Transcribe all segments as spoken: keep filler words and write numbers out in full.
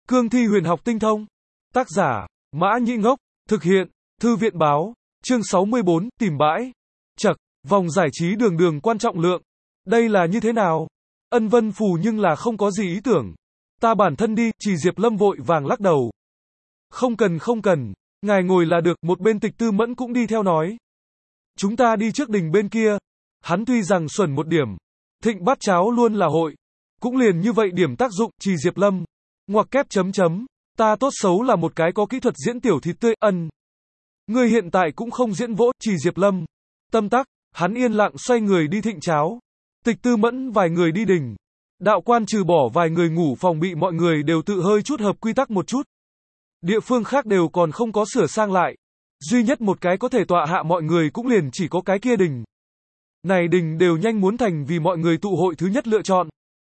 Cương thi huyền học tinh thông. Tác giả, Mã Nhĩ Ngốc. Thực hiện, Thư viện báo. Chương sáu mươi bốn, tìm bãi. Chậc, vòng giải trí đường đường quan trọng lượng. Đây là như thế nào? Ân Vân Phù nhưng là không có gì ý tưởng. Ta bản thân đi, Chỉ Diệp Lâm vội vàng lắc đầu. Không cần không cần, ngài ngồi là được, một bên Tịch Tư Mẫn cũng đi theo nói. Chúng ta đi trước đình bên kia. Hắn tuy rằng xuẩn một điểm, thịnh bát cháo luôn là hội. Cũng liền như vậy điểm tác dụng, Chỉ Diệp Lâm. Ngoặc kép chấm chấm, ta tốt xấu là một cái có kỹ thuật diễn tiểu thịt tươi, ân. Ngươi hiện tại cũng không diễn vỗ, Chỉ Diệp Lâm. Tâm tắc, hắn yên lặng xoay người đi thịnh cháo. Tịch Tư Mẫn vài người đi đình. Đạo quan trừ bỏ vài người ngủ phòng bị mọi người đều tự hơi chút hợp quy tắc một chút. Địa phương khác đều còn không có sửa sang lại. Duy nhất một cái có thể tọa hạ mọi người cũng liền chỉ có cái kia đình. Này đình đều nhanh muốn thành vì mọi người tụ hội thứ nhất lựa chọn.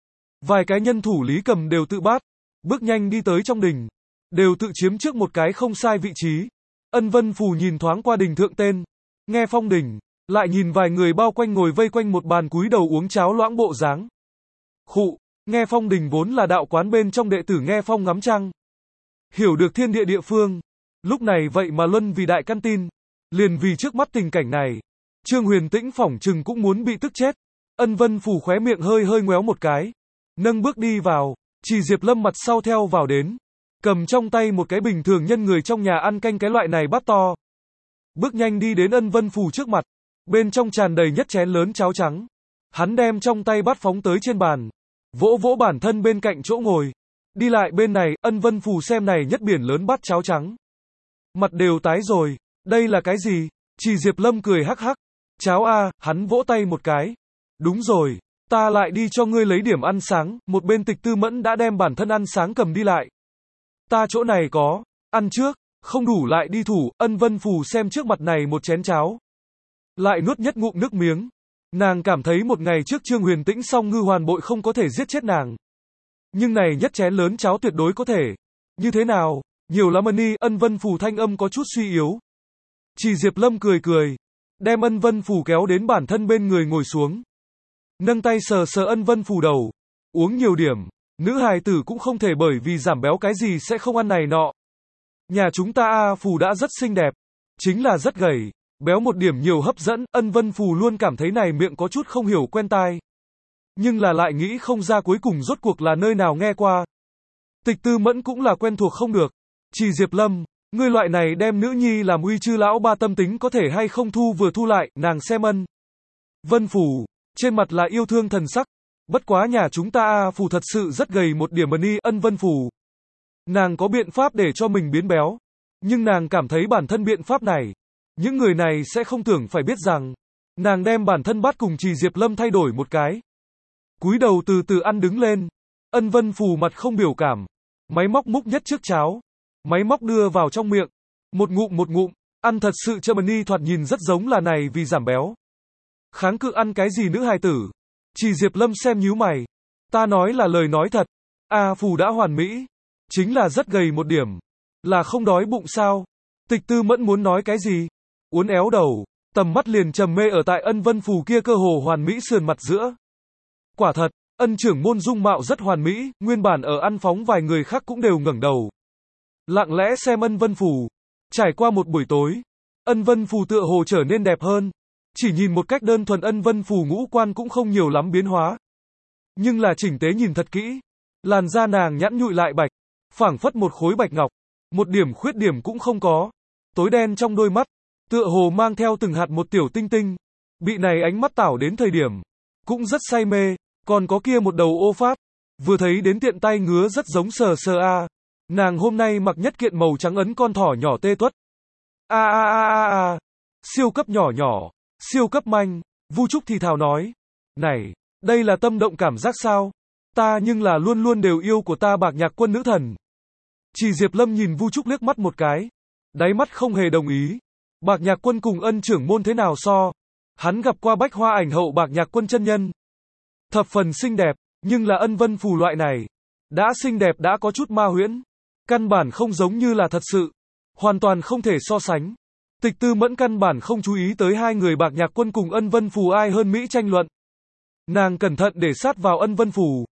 Vài cái nhân thủ Lý Cầm đều tự bát, bước nhanh đi tới trong đình. Đều tự chiếm trước một cái không sai vị trí. Ân Vân Phù nhìn thoáng qua đình thượng tên. Nghe Phong đình, lại nhìn vài người bao quanh ngồi vây quanh một bàn cúi đầu uống cháo loãng bộ dáng. Khụ, Nghe Phong đình vốn là đạo quán bên trong đệ tử Nghe Phong ngắm trăng. Hiểu được thiên địa địa phương. Lúc này vậy mà luân vì đại căn tin. Liền vì trước mắt tình cảnh này. Trương Huyền Tĩnh phỏng chừng cũng muốn bị tức chết. Ân Vân Phù khóe miệng hơi hơi ngoéo một cái. Nâng bước đi vào. Chỉ Diệp Lâm mặt sau theo vào đến. Cầm trong tay một cái bình thường nhân người trong nhà ăn canh cái loại này bát to. Bước nhanh đi đến Ân Vân Phù trước mặt. Bên trong tràn đầy nhất chén lớn cháo trắng. Hắn đem trong tay bát phóng tới trên bàn. Vỗ vỗ bản thân bên cạnh chỗ ngồi. Đi lại bên này, Ân Vân Phù xem này nhất biển lớn bát cháo trắng. Mặt đều tái rồi. Đây là cái gì? Chỉ Diệp Lâm cười hắc hắc. Cháo a, hắn vỗ tay một cái. Đúng rồi, ta lại đi cho ngươi lấy điểm ăn sáng. Một bên Tịch Tư Mẫn đã đem bản thân ăn sáng cầm đi lại. Ta chỗ này có, ăn trước, không đủ lại đi thủ. Ân Vân Phù xem trước mặt này một chén cháo. Lại nuốt nhất ngụm nước miếng. Nàng cảm thấy một ngày trước Trương Huyền Tĩnh xong ngư hoàn bội không có thể giết chết nàng. Nhưng này nhất chén lớn cháo tuyệt đối có thể. Như thế nào? Nhiều lắm ân y. Ân Vân Phù thanh âm có chút suy yếu. Chỉ Diệp Lâm cười cười. Đem Ân Vân Phù kéo đến bản thân bên người ngồi xuống. Nâng tay sờ sờ Ân Vân Phù đầu. Uống nhiều điểm. Nữ hài tử cũng không thể bởi vì giảm béo cái gì sẽ không ăn này nọ. Nhà chúng ta A Phù đã rất xinh đẹp. Chính là rất gầy. Béo một điểm nhiều hấp dẫn. Ân Vân Phù luôn cảm thấy này miệng có chút không hiểu quen tai. Nhưng là lại nghĩ không ra cuối cùng rốt cuộc là nơi nào nghe qua. Tịch Tư Mẫn cũng là quen thuộc không được. Chỉ Diệp Lâm, ngươi loại này đem nữ nhi làm uy chư lão ba tâm tính có thể hay không thu vừa thu lại, nàng xem Ân Vân Phù, trên mặt là yêu thương thần sắc. Bất quá nhà chúng ta A Phù thật sự rất gầy một điểm ân y. Ân Vân Phù. Nàng có biện pháp để cho mình biến béo. Nhưng nàng cảm thấy bản thân biện pháp này. Những người này sẽ không tưởng phải biết rằng. Nàng đem bản thân bắt cùng Chỉ Diệp Lâm thay đổi một cái. Cúi đầu từ từ ăn đứng lên. Ân Vân Phù mặt không biểu cảm. Máy móc múc nhất trước cháo. Máy móc đưa vào trong miệng. Một ngụm một ngụm. Ăn thật sự chậm ân y thoạt nhìn rất giống là này vì giảm béo. Kháng cự ăn cái gì nữ hài tử? Chỉ Diệp Lâm xem nhíu mày. Ta nói là lời nói thật. A Phù đã hoàn mỹ. Chính là rất gầy một điểm. Là không đói bụng sao? Tịch Tư Mẫn muốn nói cái gì? Uốn éo đầu. Tầm mắt liền trầm mê ở tại Ân Vân Phù kia cơ hồ hoàn mỹ sườn mặt giữa. Quả thật, Ân trưởng môn dung mạo rất hoàn mỹ. Nguyên bản ở ăn phóng vài người khác cũng đều ngẩng đầu. Lặng lẽ xem Ân Vân Phù. Trải qua một buổi tối. Ân Vân Phù tựa hồ trở nên đẹp hơn. Chỉ nhìn một cách đơn thuần Ân Vân Phù ngũ quan cũng không nhiều lắm biến hóa. Nhưng là chỉnh tế nhìn thật kỹ. Làn da nàng nhẵn nhụi lại bạch. Phảng phất một khối bạch ngọc. Một điểm khuyết điểm cũng không có. Tối đen trong đôi mắt. Tựa hồ mang theo từng hạt một tiểu tinh tinh. Bị này ánh mắt tảo đến thời điểm. Cũng rất say mê. Còn có kia một đầu ô phát. Vừa thấy đến tiện tay ngứa rất giống sờ sờ a. Nàng hôm nay mặc nhất kiện màu trắng ấn con thỏ nhỏ tê tuất. A a a a a. Siêu cấp nhỏ nhỏ. Siêu cấp manh. Vu Trúc thì thào nói. Này, đây là tâm động cảm giác sao? Ta nhưng là luôn luôn đều yêu của ta Bạc Nhạc Quân nữ thần. Chỉ Diệp Lâm nhìn Vu Trúc liếc mắt một cái. Đáy mắt không hề đồng ý. Bạc Nhạc Quân cùng Ân trưởng môn thế nào so? Hắn gặp qua Bách Hoa ảnh hậu Bạc Nhạc Quân chân nhân. Thập phần xinh đẹp, nhưng là Ân Vân Phù loại này. Đã xinh đẹp đã có chút ma huyễn. Căn bản không giống như là thật sự. Hoàn toàn không thể so sánh. Tịch Tư Mẫn căn bản không chú ý tới hai người Bạc Nhạc Quân cùng Ân Vân Phù ai hơn Mỹ tranh luận. Nàng cẩn thận để sát vào Ân Vân Phù.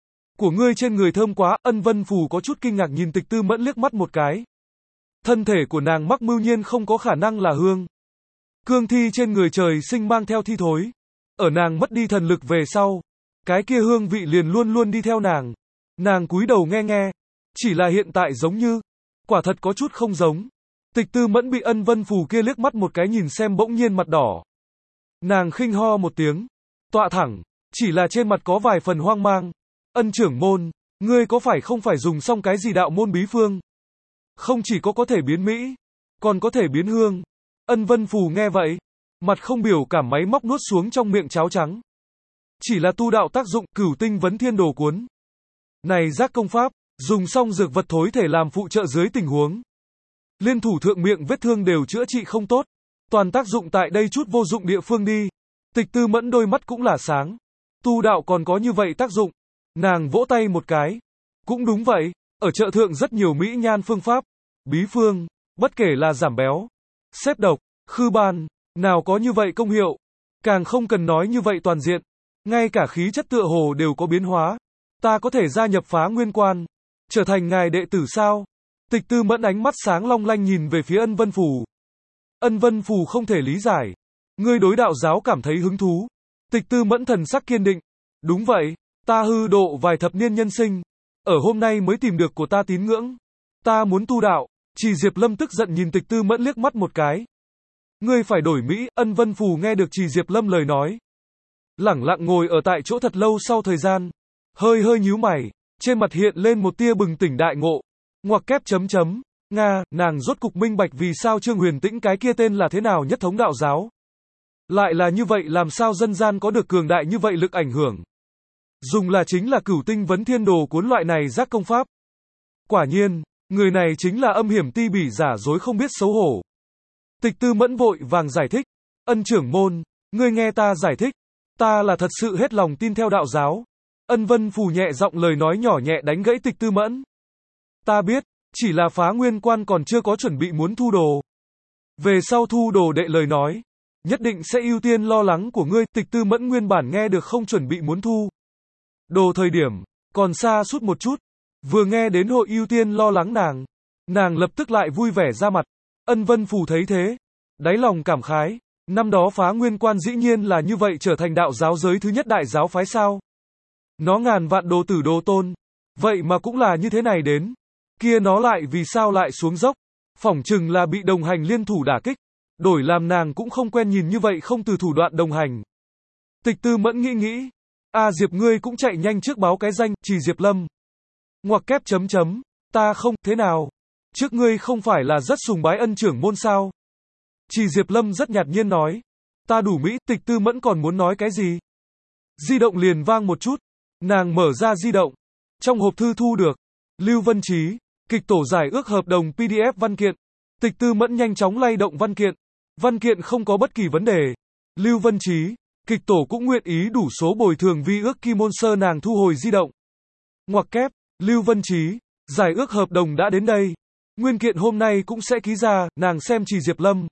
Của ngươi trên người thơm quá, Ân Vân Phù có chút kinh ngạc nhìn Tịch Tư Mẫn liếc mắt một cái. Thân thể của nàng mắc mưu nhiên không có khả năng là hương. Cương thi trên người trời sinh mang theo thi thối. Ở nàng mất đi thần lực về sau, cái kia hương vị liền luôn luôn đi theo nàng. Nàng cúi đầu nghe nghe, chỉ là hiện tại giống như, quả thật có chút không giống. Tịch Tư Mẫn bị Ân Vân Phù kia liếc mắt một cái nhìn xem bỗng nhiên mặt đỏ. Nàng khinh ho một tiếng, tọa thẳng, chỉ là trên mặt có vài phần hoang mang. Ân trưởng môn, ngươi có phải không phải dùng xong cái gì đạo môn bí phương? Không chỉ có có thể biến mỹ, còn có thể biến hương. Ân Vân Phù nghe vậy, mặt không biểu cảm máy móc nuốt xuống trong miệng cháo trắng. Chỉ là tu đạo tác dụng, Cửu Tinh Vấn Thiên Đồ cuốn. Này giác công pháp, dùng xong dược vật thối thể làm phụ trợ dưới tình huống. Liên thủ thượng miệng vết thương đều chữa trị không tốt. Toàn tác dụng tại đây chút vô dụng địa phương đi. Tịch Tư Mẫn đôi mắt cũng là sáng. Tu đạo còn có như vậy tác dụng. Nàng vỗ tay một cái. Cũng đúng vậy, ở chợ thượng rất nhiều mỹ nhan phương pháp, bí phương, bất kể là giảm béo, xếp độc, khư ban, nào có như vậy công hiệu. Càng không cần nói như vậy toàn diện. Ngay cả khí chất tựa hồ đều có biến hóa. Ta có thể gia nhập Phá Nguyên Quan, trở thành ngài đệ tử sao? Tịch Tư Mẫn ánh mắt sáng long lanh nhìn về phía Ân Vân Phù. Ân Vân Phù không thể lý giải. Ngươi đối đạo giáo cảm thấy hứng thú. Tịch Tư Mẫn thần sắc kiên định. Đúng vậy, ta hư độ vài thập niên nhân sinh. Ở hôm nay mới tìm được của ta tín ngưỡng. Ta muốn tu đạo. Trì Diệp Lâm tức giận nhìn Tịch Tư Mẫn liếc mắt một cái. Ngươi phải đổi Mỹ, Ân Vân Phù nghe được Trì Diệp Lâm lời nói. Lẳng lặng ngồi ở tại chỗ thật lâu sau thời gian. Hơi hơi nhíu mày, trên mặt hiện lên một tia bừng tỉnh đại ngộ. Ngoặc kép chấm chấm. Nga, nàng rốt cục minh bạch vì sao Trương Huyền Tĩnh cái kia tên là thế nào nhất thống đạo giáo. Lại là như vậy làm sao dân gian có được cường đại như vậy lực ảnh hưởng. Dùng là chính là Cửu Tinh Vấn Thiên Đồ cuốn loại này giác công pháp. Quả nhiên, người này chính là âm hiểm ti bỉ giả dối không biết xấu hổ. Tịch Tư Mẫn vội vàng giải thích. Ân trưởng môn, ngươi nghe ta giải thích. Ta là thật sự hết lòng tin theo đạo giáo. Ân Vân Phù nhẹ giọng lời nói nhỏ nhẹ đánh gãy Tịch Tư Mẫn. Ta biết, chỉ là Phá Nguyên Quan còn chưa có chuẩn bị muốn thu đồ. Về sau thu đồ đệ lời nói, nhất định sẽ ưu tiên lo lắng của ngươi. Tịch Tư Mẫn nguyên bản nghe được không chuẩn bị muốn thu đồ thời điểm, còn xa suốt một chút. Vừa nghe đến hội ưu tiên lo lắng nàng, nàng lập tức lại vui vẻ ra mặt. Ân Vân Phù thấy thế, đáy lòng cảm khái. Năm đó Phá Nguyên Quan dĩ nhiên là như vậy trở thành đạo giáo giới thứ nhất đại giáo phái sao. Nó ngàn vạn đồ tử đồ tôn. Vậy mà cũng là như thế này đến. Kia nó lại vì sao lại xuống dốc. Phỏng chừng là bị đồng hành liên thủ đả kích. Đổi làm nàng cũng không quen nhìn như vậy không từ thủ đoạn đồng hành. Tịch Tư Mẫn nghĩ nghĩ. A Diệp ngươi cũng chạy nhanh trước báo cái danh, Trì Diệp Lâm. Ngoặc kép chấm chấm. Ta không, thế nào? Trước ngươi không phải là rất sùng bái Ân trưởng môn sao? Trì Diệp Lâm rất nhạt nhiên nói. Ta đủ Mỹ, Tịch Tư Mẫn còn muốn nói cái gì? Di động liền vang một chút. Nàng mở ra di động. Trong hộp thư thu được. Lưu Vân Chí, kịch tổ giải ước hợp đồng pê đê ép văn kiện. Tịch Tư Mẫn nhanh chóng lay động văn kiện. Văn kiện không có bất kỳ vấn đề. Lưu Vân Chí, kịch tổ cũng nguyện ý đủ số bồi thường vi ước Kim Môn Sơ nàng thu hồi di động. Ngoặc kép, Lưu Vân Chí, giải ước hợp đồng đã đến đây. Nguyên kiện hôm nay cũng sẽ ký ra, nàng xem Trì Diệp Lâm.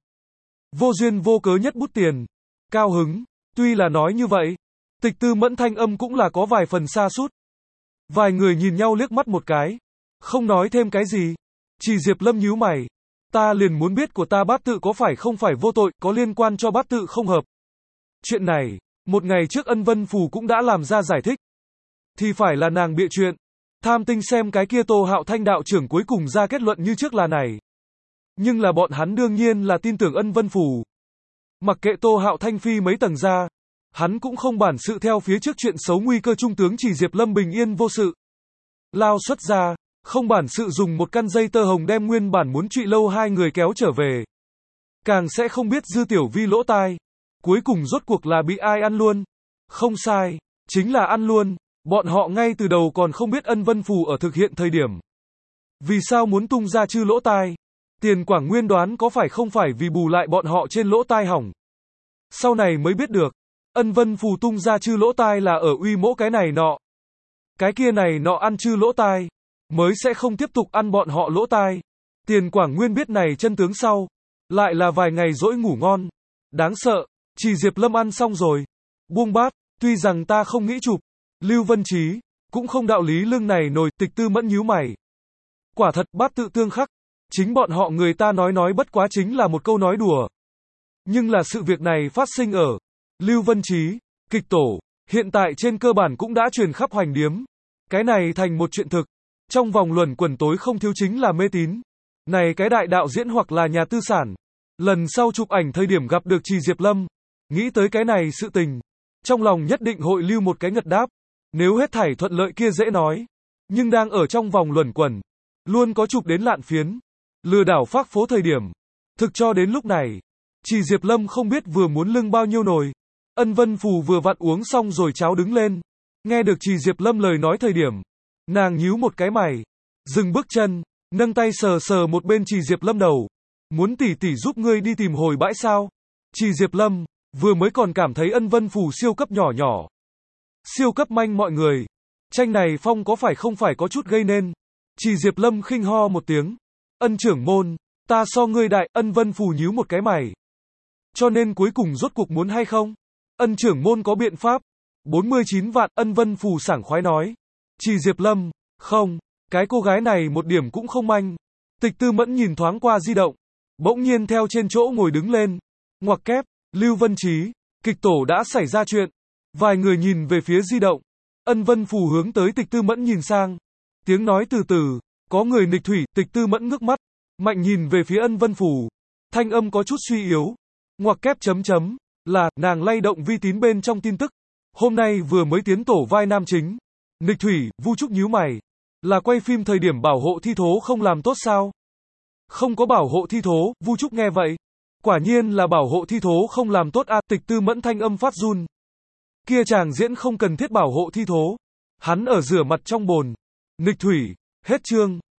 Vô duyên vô cớ nhất bút tiền. Cao hứng, tuy là nói như vậy. Tịch Tư Mẫn thanh âm cũng là có vài phần xa sút. Vài người nhìn nhau liếc mắt một cái. Không nói thêm cái gì. Trì Diệp Lâm nhíu mày. Ta liền muốn biết của ta bát tự có phải không phải vô tội, có liên quan cho bát tự không hợp. Chuyện này, một ngày trước Ân Vân Phù cũng đã làm ra giải thích. Thì phải là nàng bịa chuyện. Tham tinh xem cái kia Tô Hạo Thanh đạo trưởng cuối cùng ra kết luận như trước là này. Nhưng là bọn hắn đương nhiên là tin tưởng Ân Vân Phù. Mặc kệ Tô Hạo Thanh phi mấy tầng ra, hắn cũng không bản sự theo phía trước chuyện xấu nguy cơ trung tướng Trì Diệp Lâm bình yên vô sự. Lao xuất ra, không bản sự dùng một căn dây tơ hồng đem nguyên bản muốn trụy lâu hai người kéo trở về. Càng sẽ không biết Dư Tiểu Vi lỗ tai. Cuối cùng rốt cuộc là bị ai ăn luôn. Không sai, chính là ăn luôn. Bọn họ ngay từ đầu còn không biết Ân Vân Phù ở thực hiện thời điểm. Vì sao muốn tung ra chư lỗ tai? Tiền Quảng Nguyên đoán có phải không phải vì bù lại bọn họ trên lỗ tai hỏng. Sau này mới biết được. Ân Vân Phù tung ra chư lỗ tai là ở uy mỗ cái này nọ. Cái kia này nọ ăn chư lỗ tai. Mới sẽ không tiếp tục ăn bọn họ lỗ tai. Tiền Quảng Nguyên biết này chân tướng sau. Lại là vài ngày dỗi ngủ ngon. Đáng sợ. Trì Diệp Lâm ăn xong rồi. Buông bát. Tuy rằng ta không nghĩ chụp. Lưu Vân Chí. cũng không đạo lý lưng này nồi, Tịch Tư Mẫn nhíu mày. Quả thật bát tự tương khắc, chính bọn họ người ta nói nói bất quá chính là một câu nói đùa. Nhưng là sự việc này phát sinh ở Lưu Vân Chí, kịch tổ, hiện tại trên cơ bản cũng đã truyền khắp Hoành Điếm. Cái này thành một chuyện thực. Trong vòng luẩn quẩn tối không thiếu chính là mê tín. Này cái đại đạo diễn hoặc là nhà tư sản. Lần sau chụp ảnh thời điểm gặp được Trì Diệp Lâm, nghĩ tới cái này sự tình, trong lòng nhất định hội lưu một cái ngật đáp. Nếu hết thảy thuận lợi kia dễ nói. Nhưng đang ở trong vòng luẩn quẩn, luôn có chụp đến lạn phiến, lừa đảo phác phố thời điểm. Thực cho đến lúc này, Trì Diệp Lâm không biết vừa muốn lưng bao nhiêu nồi. Ân Vân Phù vừa vặn uống xong rồi cháo đứng lên. Nghe được Trì Diệp Lâm lời nói thời điểm, nàng nhíu một cái mày, dừng bước chân, nâng tay sờ sờ một bên Trì Diệp Lâm đầu. Muốn tỷ tỷ giúp ngươi đi tìm hồi bãi sao? Trì Diệp Lâm, vừa mới còn cảm thấy Ân Vân Phù siêu cấp nhỏ nhỏ. Siêu cấp manh mọi người. Tranh này phong có phải không phải có chút gây nên. Trì Diệp Lâm khinh ho một tiếng. Ân trưởng môn, ta so ngươi đại, Ân Vân Phù nhíu một cái mày. Cho nên cuối cùng rốt cuộc muốn hay không? Ân trưởng môn có biện pháp. bốn mươi chín vạn, Ân Vân Phù sảng khoái nói. Trì Diệp Lâm, không, cái cô gái này một điểm cũng không manh. Tịch Tư Mẫn nhìn thoáng qua di động, bỗng nhiên theo trên chỗ ngồi đứng lên. Ngoặc kép, Lưu Vân Chí, kịch tổ đã xảy ra chuyện. Vài người nhìn về phía di động. Ân Vân Phù hướng tới Tịch Tư Mẫn nhìn sang. Tiếng nói từ từ, có người nghịch thủy, Tịch Tư Mẫn ngước mắt, mạnh nhìn về phía Ân Vân Phù. Thanh âm có chút suy yếu. Ngoặc kép chấm chấm, là, nàng lay động vi tín bên trong tin tức. Hôm nay vừa mới tiến tổ vai nam chính. Nghịch thủy, Vu Trúc nhíu mày. Là quay phim thời điểm bảo hộ thi thố không làm tốt sao? Không có bảo hộ thi thố, Vu Trúc nghe vậy. Quả nhiên là bảo hộ thi thố không làm tốt a. Tịch Tư Mẫn thanh âm phát run. Kia chàng diễn không cần thiết bảo hộ thi thố. Hắn ở rửa mặt trong bồn. Nghịch thủy, hết chương.